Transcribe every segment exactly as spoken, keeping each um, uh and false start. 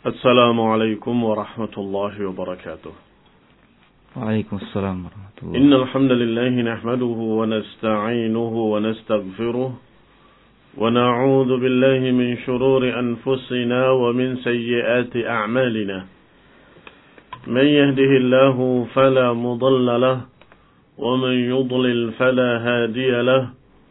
السلام عليكم ورحمة الله وبركاته. وعليكم السلام ورحمة الله. إن الحمد لله نحمده ونستعينه ونستغفره ونعوذ بالله من شرور أنفسنا ومن سيئات أعمالنا. من يهده الله فلا مضل له ومن يضلل فلا هادي له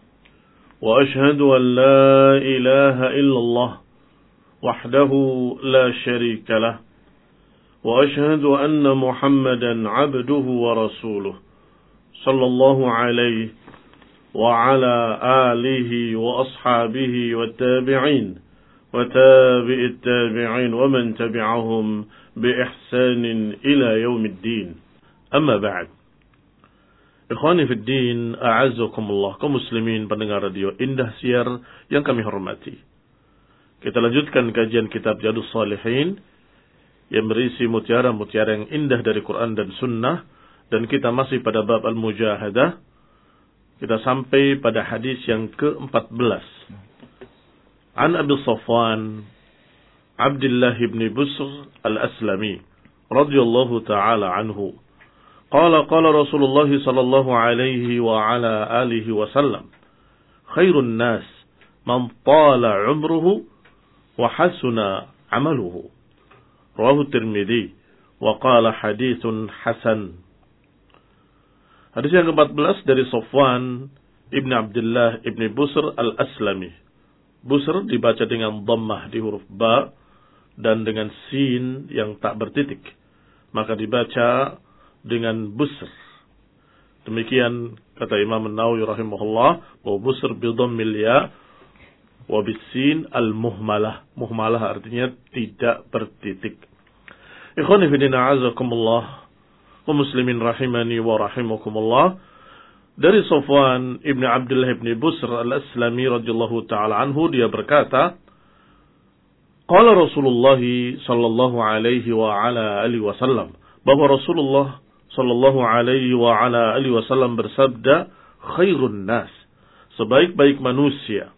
وأشهد أن لا إله إلا الله وحده لا شريك له وأشهد أن محمدا عبده ورسوله صلى الله عليه وعلى آله وأصحابه والتابعين وتابع التابعين ومن تبعهم بإحسان إلى يوم الدين. أما بعد. Ikhwani fi din, a'azzakumullah, kaum muslimin pendengar radio Indah Siar yang kami hormati. Kita lanjutkan kajian kitab Riyadhus Shalihin yang berisi mutiara-mutiara yang indah dari Quran dan Sunnah, dan kita masih pada bab al-mujahadah. Kita sampai pada hadis yang keempat belas. An Abi Safwan Abdullah ibn Busr al-Aslami radhiyallahu ta'ala anhu qala qala Rasulullah sallallahu alaihi wa ala alihi wa sallam khairun nas man tala umruhu wa hasuna amaluhu. Rawahu Tirmidzi wa qala haditsun hasan. Hadis yang keempat belas dari Safwan Ibn Abdullah Ibn Busr al-Aslami. Busr dibaca dengan dhammah di huruf ba dan dengan sin yang tak bertitik, maka dibaca dengan Busr. Demikian kata Imam An-Nawawi rahimahullah, bahwa Busr bi dhammil ya wa bisin al-muhmalah. Muhmalah artinya tidak bertitik. Ikhwani fi din, a'azakumullah wa muslimin rahimani wa rahimakumullah. Dari Safwan Ibn Abdullah Ibn Busr al-Aslami radhiyallahu ta'ala anhu, dia berkata, qala Rasulullah sallallahu alaihi wa ala alihi wasallam, bahwa Rasulullah sallallahu alaihi wa ala alihi wasallam bersabda, khairun nas, sebaik-baik manusia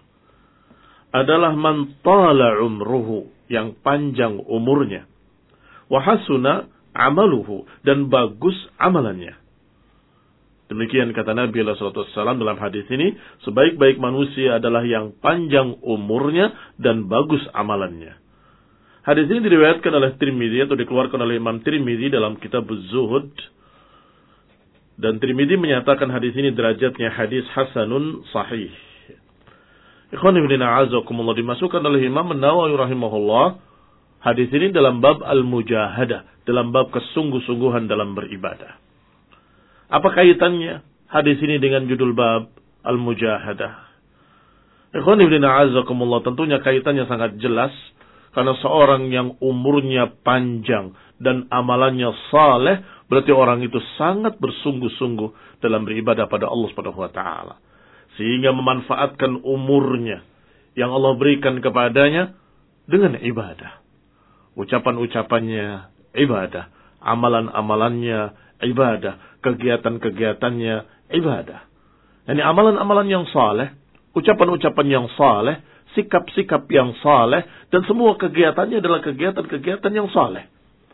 adalah man tala umruhu, yang panjang umurnya, wa hasuna amaluhu, dan bagus amalannya. Demikian kata Nabi sallallahu alaihi wasallam dalam hadis ini, sebaik-baik manusia adalah yang panjang umurnya dan bagus amalannya. Hadis ini diriwayatkan oleh Tirmidzi atau dikeluarkan oleh Imam Tirmidzi dalam kitab Az-Zuhud, dan Tirmidzi menyatakan hadis ini derajatnya hadis hasanun sahih. Ikhwan ibn a'azakumullah, dimasukkan oleh Imam An-Nawawi rahimahullah hadis ini dalam bab al-mujahadah, dalam bab kesungguh-sungguhan dalam beribadah. Apa kaitannya hadis ini dengan judul bab al-mujahadah? Ikhwan ibn a'azakumullah, tentunya kaitannya sangat jelas, karena seorang yang umurnya panjang dan amalannya saleh, berarti orang itu sangat bersungguh-sungguh dalam beribadah pada Allah Subhanahu wa taala, sehingga memanfaatkan umurnya yang Allah berikan kepadanya dengan ibadah. Ucapan-ucapannya ibadah, amalan-amalannya ibadah, kegiatan-kegiatannya ibadah. Yani amalan-amalan yang saleh, ucapan-ucapan yang saleh, sikap-sikap yang saleh, dan semua kegiatannya adalah kegiatan-kegiatan yang saleh,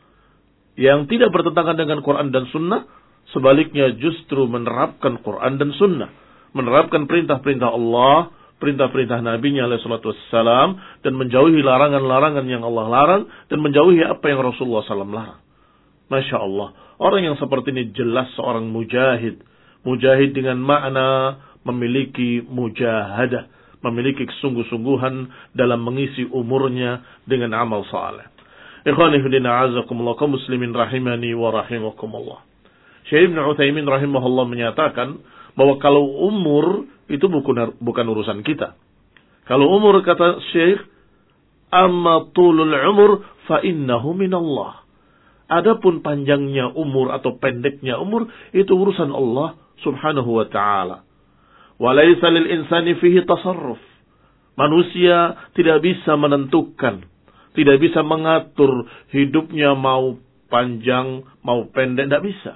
yang tidak bertentangan dengan Quran dan Sunnah. Sebaliknya justru menerapkan Quran dan Sunnah, menerapkan perintah-perintah Allah, perintah-perintah Nabi-Nya alaihi salatu wassalam, dan menjauhi larangan-larangan yang Allah larang, dan menjauhi apa yang Rasulullah sallallahu alaihi wasallam larang. Masya Allah, orang yang seperti ini jelas seorang mujahid. Mujahid dengan makna memiliki mujahadah, memiliki kesungguh-sungguhan dalam mengisi umurnya dengan amal saleh. Ikhwani fi din, a'azakumullah, kaum muslimin rahimani wa rahimakumullah. Syekh Ibn Utsaimin rahimahullah menyatakan bahwa kalau umur itu bukan, bukan urusan kita. Kalau umur, kata Syekh, amma tulul umur fa innahu minallah. Adapun panjangnya umur atau pendeknya umur, itu urusan Allah subhanahu wa ta'ala. Walaysa lil insani fihi tasarruf. Manusia tidak bisa menentukan, tidak bisa mengatur hidupnya mau panjang, mau pendek, tidak bisa.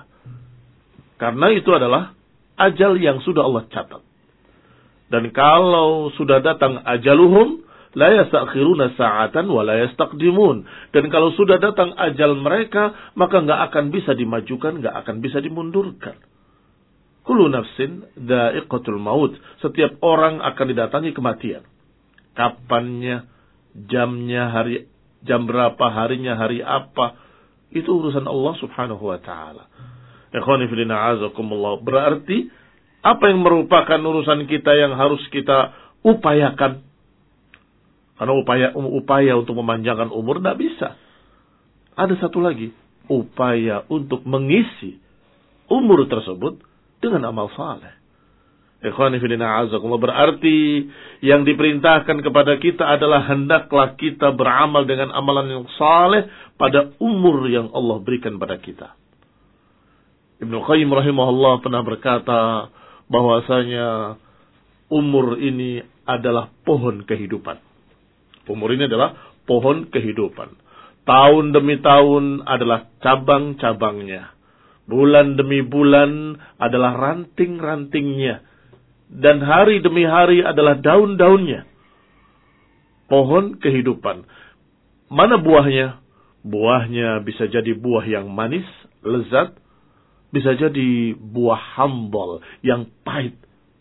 Karena itu adalah ajal yang sudah Allah catat. Dan kalau sudah datang ajaluhum, la yastakhiruna sa'atan wa la yastaqdimun. Dan kalau sudah datang ajal mereka, maka enggak akan bisa dimajukan, enggak akan bisa dimundurkan. Kullu nafsin dha'iqatul maut. Setiap orang akan didatangi kematian. Kapannya, jamnya, hari jam berapa, harinya, hari apa, itu urusan Allah Subhanahu wa taala. Ikhwani fillah azakumullah. Berarti apa yang merupakan urusan kita yang harus kita upayakan? Karena upaya upaya untuk memanjangkan umur tidak bisa. Ada satu lagi, upaya untuk mengisi umur tersebut dengan amal saleh. Ikhwani fillah azakumullah. Berarti yang diperintahkan kepada kita adalah hendaklah kita beramal dengan amalan yang saleh pada umur yang Allah berikan pada kita. Ibnu Qayyim rahimahullah pernah berkata bahwasanya umur ini adalah pohon kehidupan. Umur ini adalah pohon kehidupan. Tahun demi tahun adalah cabang-cabangnya. Bulan demi bulan adalah ranting-rantingnya. Dan hari demi hari adalah daun-daunnya. Pohon kehidupan. Mana buahnya? Buahnya bisa jadi buah yang manis, lezat. Bisa jadi buah hambal yang pahit.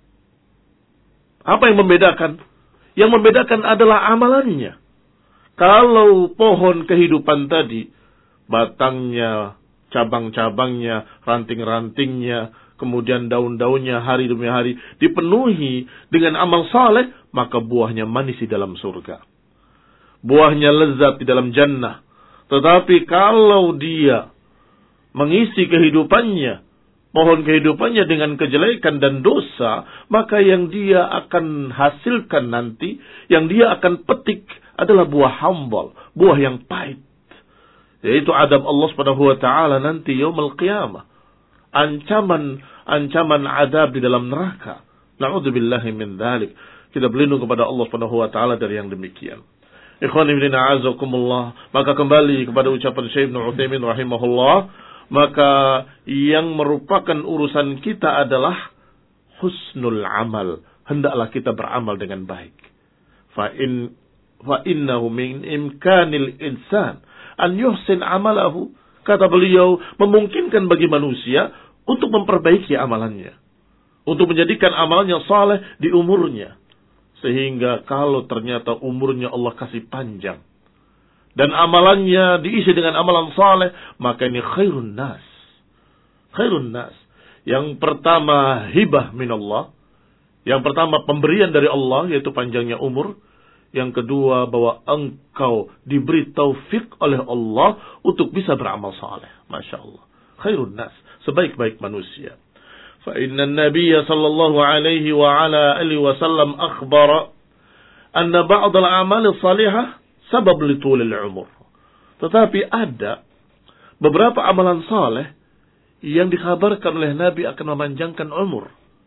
Apa yang membedakan? Yang membedakan adalah amalannya. Kalau pohon kehidupan tadi, batangnya, cabang-cabangnya, ranting-rantingnya, kemudian daun-daunnya hari demi hari dipenuhi dengan amal saleh, maka buahnya manis di dalam surga. Buahnya lezat di dalam jannah. Tetapi kalau dia mengisi kehidupannya, pohon kehidupannya dengan kejelekan dan dosa, maka yang dia akan hasilkan nanti, yang dia akan petik adalah buah hambal, buah yang pahit. Yaitu adab Allah Subhanahu wa taala nanti yaumul qiyamah. Ancaman ancaman adab di dalam neraka. Na'udzubillahi min dzalik. Kita berlindung kepada Allah Subhanahu wa taala dari yang demikian. Ikhwani fillah azakumullah. Maka kembali kepada ucapan Syekh Ibnu Utsaimin rahimahullah, maka yang merupakan urusan kita adalah husnul amal. Hendaklah kita beramal dengan baik. Fa in fa innahu min imkanil insan an yuhsin amalahu. Kata beliau, memungkinkan bagi manusia untuk memperbaiki amalannya, untuk menjadikan amalannya saleh di umurnya. Sehingga kalau ternyata umurnya Allah kasih panjang dan amalannya diisi dengan amalan saleh, maka ini khairun nas. Khairun nas. Yang pertama hibah minallah. Yang pertama pemberian dari Allah, yaitu panjangnya umur. Yang kedua bahwa engkau diberi taufik oleh Allah untuk bisa beramal saleh. Masya Allah. Khairun nas. Sebaik-baik manusia. Fa inna an-nabiyya sallallahu alaihi wa ala alihi wa sallam akhbara anna ba'd al-a'mal as-salihah sabab litulil umur. Tetapi ada beberapa amalan saleh yang dikabarkan oleh Nabi akan memanjangkan umur.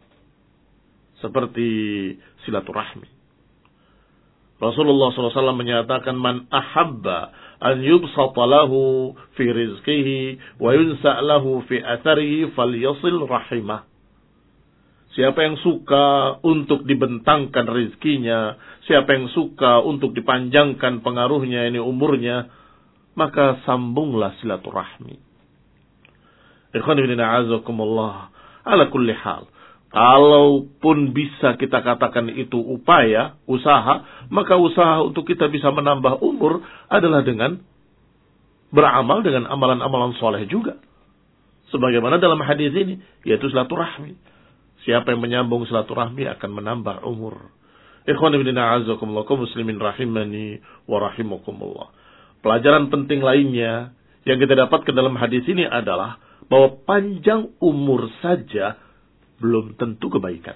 Seperti silaturahmi. Rasulullah shallallahu alaihi wasallam menyatakan, man ahabba an yubsata lahu fi rizqihi wa yunsa lahu fi atharihi falyasil rahimah. Siapa yang suka untuk dibentangkan rizkinya, siapa yang suka untuk dipanjangkan pengaruhnya, ini umurnya, maka sambunglah silaturahmi. Ikhwan fillah a'azakumullah. Ala kulli hal, kalaupun bisa kita katakan itu upaya, usaha, maka usaha untuk kita bisa menambah umur adalah dengan beramal dengan amalan-amalan soleh juga. Sebagaimana dalam hadis ini, yaitu silaturahmi. Siapa yang menyambung silaturahmi akan menambah umur. Ikhwan fillah a'azakumullah, kaum muslimin rahimani wa rahimakumullah. Pelajaran penting lainnya yang kita dapatkan dalam hadis ini adalah bahwa panjang umur saja belum tentu kebaikan.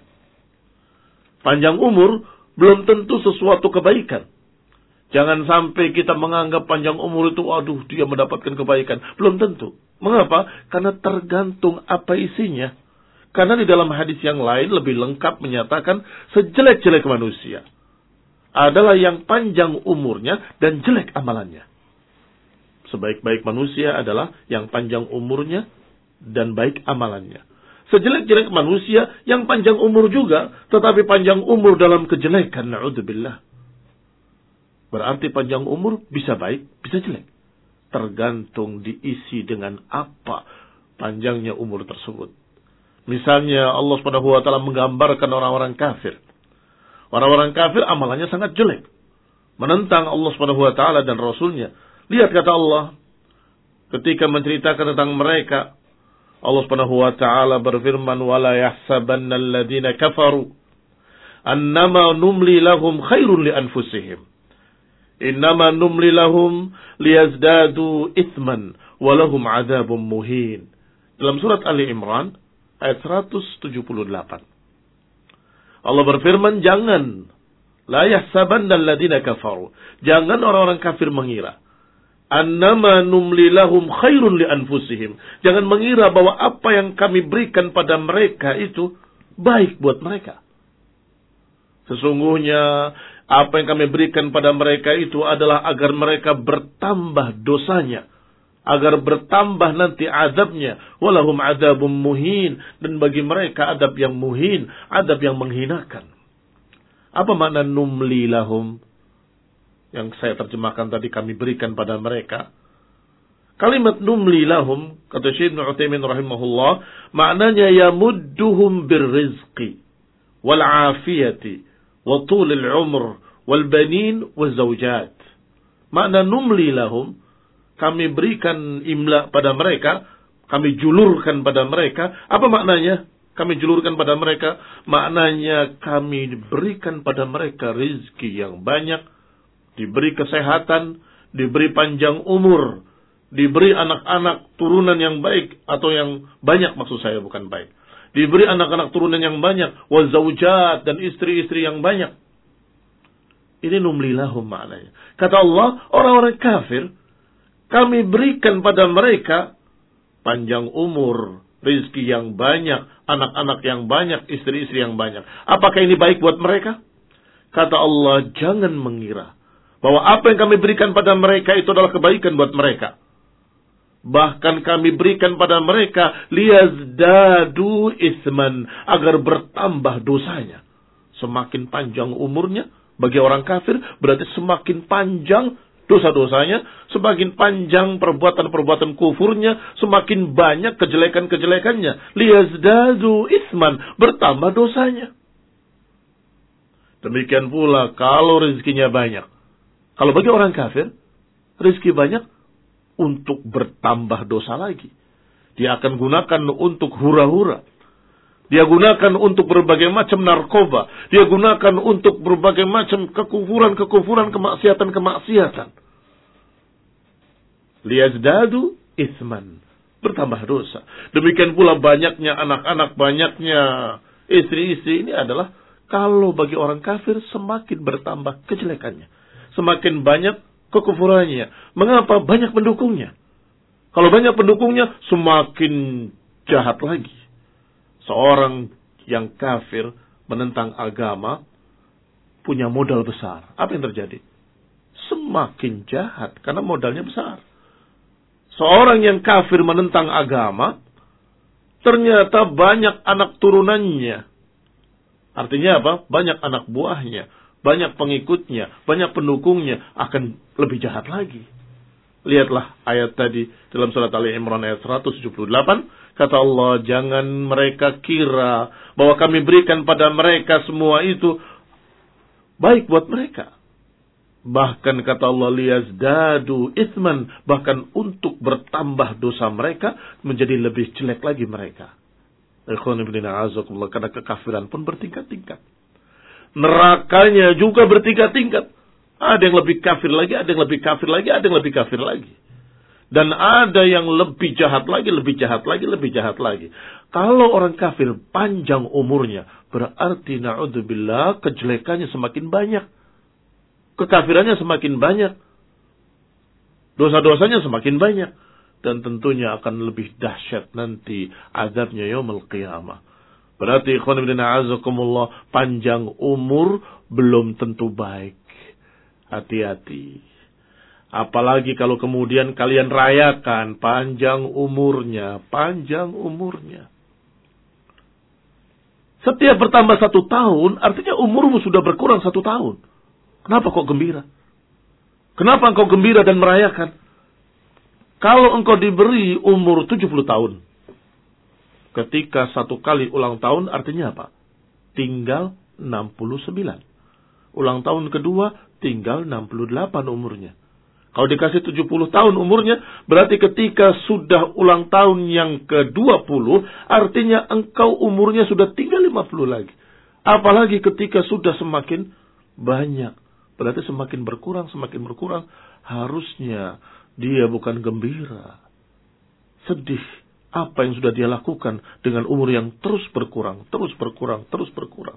Panjang umur belum tentu sesuatu kebaikan. Jangan sampai kita menganggap panjang umur itu, aduh, dia mendapatkan kebaikan. Belum tentu. Mengapa? Karena tergantung apa isinya. Karena di dalam hadis yang lain lebih lengkap menyatakan sejelek-jelek manusia adalah yang panjang umurnya dan jelek amalannya. Sebaik-baik manusia adalah yang panjang umurnya dan baik amalannya. Sejelek-jelek manusia yang panjang umur juga, tetapi panjang umur dalam kejelekan. Na'udzubillah. Berarti panjang umur bisa baik, bisa jelek. Tergantung diisi dengan apa panjangnya umur tersebut. Misalnya Allah Subhanahu wa taala menggambarkan orang-orang kafir. Orang-orang kafir amalannya sangat jelek. Menentang Allah Subhanahu wa taala dan Rasulnya. Lihat kata Allah ketika menceritakan tentang mereka. Allah Subhanahu wa taala berfirman, "Wala yahsabanna alladziina kafaru annama numli lahum khairun li anfusihim. Innama numli lahum liyazdadu itsman wa lahum 'adzabun muhin." Dalam surat Ali Imran ayat seratus tujuh puluh delapan. Allah berfirman, jangan la yahsabanna alladziina kafaru. Jangan orang-orang kafir mengira annama numli lahum khairun li anfusihim. Jangan mengira bahwa apa yang kami berikan pada mereka itu baik buat mereka. Sesungguhnya apa yang kami berikan pada mereka itu adalah agar mereka bertambah dosanya, agar bertambah nanti azabnya. Walahum adzabun muhin, dan bagi mereka adab yang muhin, adab yang menghinakan. Apa makna numli lahum? Yang saya terjemahkan tadi, kami berikan pada mereka. Kalimat numli lahum, kata Syekh Ibnu Utsaimin rahimahullah, maknanya yamudduhum birrizqi wal afiyati wa tulil umr wal banin wal zawjat. Makna numli lahum, kami berikan imla pada mereka, kami julurkan pada mereka. Apa maknanya? Kami julurkan pada mereka, maknanya kami berikan pada mereka rizki yang banyak, diberi kesehatan, diberi panjang umur, diberi anak-anak turunan yang baik, atau yang banyak maksud saya, bukan baik. Diberi anak-anak turunan yang banyak, wa zaujat, dan istri-istri yang banyak. Ini numli lahum maknanya. Kata Allah, orang-orang kafir, kami berikan pada mereka panjang umur, rezeki yang banyak, anak-anak yang banyak, istri-istri yang banyak. Apakah ini baik buat mereka? Kata Allah, jangan mengira bahwa apa yang kami berikan pada mereka itu adalah kebaikan buat mereka. Bahkan kami berikan pada mereka liyazdadu isman, agar bertambah dosanya. Semakin panjang umurnya bagi orang kafir, berarti semakin panjang dosa-dosanya, semakin panjang perbuatan-perbuatan kufurnya, semakin banyak kejelekan-kejelekannya. Liyazdadu isman, bertambah dosanya. Demikian pula kalau rezekinya banyak. Kalau bagi orang kafir, rezeki banyak untuk bertambah dosa lagi. Dia akan gunakan untuk hura-hura. Dia gunakan untuk berbagai macam narkoba. Dia gunakan untuk berbagai macam kekufuran-kekufuran, kemaksiatan-kemaksiatan. Liyazdadu isman, bertambah dosa. Demikian pula banyaknya anak-anak, banyaknya istri-istri, ini adalah kalau bagi orang kafir semakin bertambah kejelekannya, semakin banyak kekufurannya. Mengapa? Banyak pendukungnya. Kalau banyak pendukungnya, semakin jahat lagi. Seorang yang kafir menentang agama punya modal besar. Apa yang terjadi? Semakin jahat karena modalnya besar. Seorang yang kafir menentang agama, ternyata banyak anak turunannya. Artinya apa? Banyak anak buahnya, banyak pengikutnya, banyak pendukungnya, akan lebih jahat lagi. Lihatlah ayat tadi dalam surat Ali Imran ayat seratus tujuh puluh delapan. Kata Allah, jangan mereka kira bahwa kami berikan pada mereka semua itu baik buat mereka. Bahkan kata Allah, liyazdadu itsman, bahkan untuk bertambah dosa mereka menjadi lebih jelek lagi mereka. Karena kekafiran pun bertingkat-tingkat. Nerakanya juga bertingkat-tingkat. Ada yang lebih kafir lagi, ada yang lebih kafir lagi, ada yang lebih kafir lagi. Dan ada yang lebih jahat lagi, lebih jahat lagi, lebih jahat lagi. Kalau orang kafir panjang umurnya, berarti na'udzubillah kejelekannya semakin banyak. Kekafirannya semakin banyak. Dosa-dosanya semakin banyak. Dan tentunya akan lebih dahsyat nanti azabnya yaumul qiyamah. Berarti ikhwan fillah a'azakumullah, panjang umur belum tentu baik. Hati-hati. Apalagi kalau kemudian kalian rayakan panjang umurnya, panjang umurnya. Setiap bertambah satu tahun, artinya umurmu sudah berkurang satu tahun. Kenapa kok gembira? Kenapa engkau gembira dan merayakan? Kalau engkau diberi umur tujuh puluh tahun, ketika satu kali ulang tahun artinya apa? Tinggal enam puluh sembilan. Ulang tahun kedua tinggal enam puluh delapan umurnya. Kalau dikasih tujuh puluh tahun umurnya, berarti ketika sudah ulang tahun yang ke dua puluh, artinya engkau umurnya sudah tinggal lima puluh lagi. Apalagi ketika sudah semakin banyak. Berarti semakin berkurang, semakin berkurang. Harusnya dia bukan gembira. Sedih. Apa yang sudah dia lakukan dengan umur yang terus berkurang, terus berkurang, terus berkurang.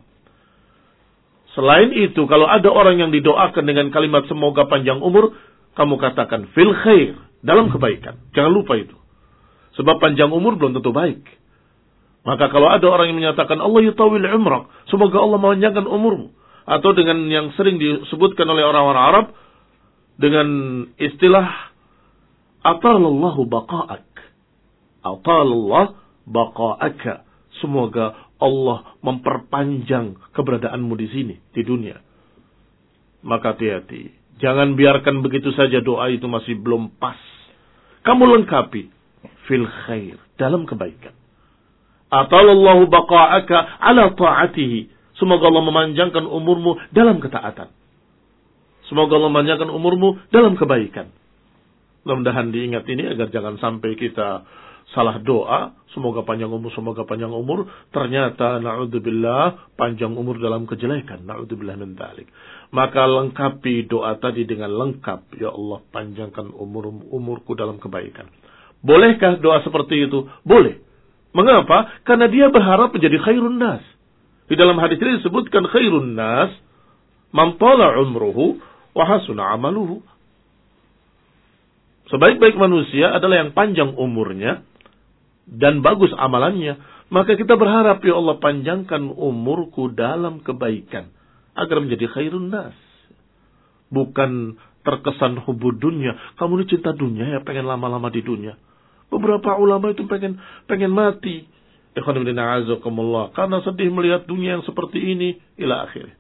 Selain itu, kalau ada orang yang didoakan dengan kalimat semoga panjang umur, kamu katakan fil khair, dalam kebaikan. Jangan lupa itu. Sebab panjang umur belum tentu baik. Maka kalau ada orang yang menyatakan Allah yutawil umrak, semoga Allah memanjangkan umurmu. Atau dengan yang sering disebutkan oleh orang-orang Arab, dengan istilah atalallahu baqa'ak. Atalallahu baqa'aka. Semoga Allah memperpanjang keberadaanmu di sini, di dunia. Maka hati-hati. Jangan biarkan begitu saja doa itu masih belum pas. Kamu lengkapi. Fil khair. Dalam kebaikan. Atalallahu baqa'aka ala ta'atihi. Semoga Allah memanjangkan umurmu dalam ketaatan. Semoga Allah memanjangkan umurmu dalam kebaikan. Mudah-mudahan diingat ini agar jangan sampai kita salah doa. Semoga panjang umur, semoga panjang umur. Ternyata na'udzubillah panjang umur dalam kejelekan. Na'udzubillah min dzalik. Maka lengkapi doa tadi dengan lengkap. Ya Allah, panjangkan umur umurku dalam kebaikan. Bolehkah doa seperti itu? Boleh. Mengapa? Karena dia berharap menjadi khairun nas. Di dalam hadis ini disebutkan khairun nas man tala umruhu wa hasuna amaluhu. Sebaik-baik manusia adalah yang panjang umurnya dan bagus amalannya. Maka kita berharap, ya Allah, panjangkan umurku dalam kebaikan agar menjadi khairun nas. Bukan terkesan hubud dunia. Kamu ini cinta dunia ya, pengen lama-lama di dunia. Beberapa ulama itu pengen pengen mati. Karena sedih melihat dunia yang seperti ini. Ila akhirnya.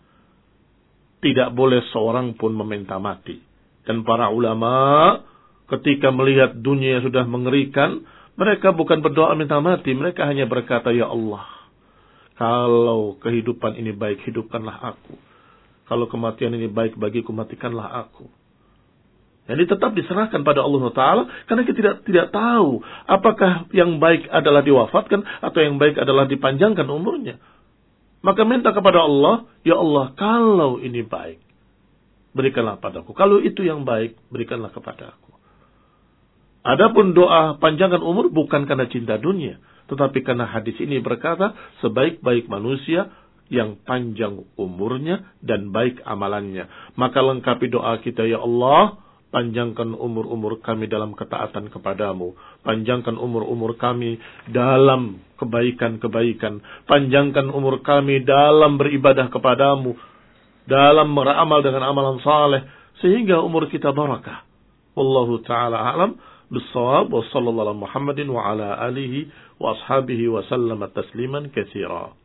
Tidak boleh seorang pun meminta mati. Dan para ulama ketika melihat dunia yang sudah mengerikan, mereka bukan berdoa minta mati. Mereka hanya berkata, ya Allah, kalau kehidupan ini baik, hidupkanlah aku. Kalau kematian ini baik bagiku, matikanlah aku. Jadi tetap diserahkan pada Allah Ta'ala. Karena kita tidak, tidak tahu apakah yang baik adalah diwafatkan atau yang baik adalah dipanjangkan umurnya. Maka minta kepada Allah, ya Allah, kalau ini baik, berikanlah padaku. Kalau itu yang baik, berikanlah kepada aku. Adapun doa panjangkan umur bukan karena cinta dunia. Tetapi karena hadis ini berkata, sebaik-baik manusia yang panjang umurnya dan baik amalannya. Maka lengkapi doa kita, ya Allah, panjangkan umur-umur kami dalam ketaatan kepadamu. Panjangkan umur-umur kami dalam kebaikan-kebaikan. Panjangkan umur kami dalam beribadah kepadamu. Dalam beramal dengan amalan saleh. Sehingga umur kita barakah. Wallahu ta'ala a'lam. Bissawab. Wa sallallahu ala Muhammadin wa ala alihi wa ashabihi wa sallama tasliman katsira.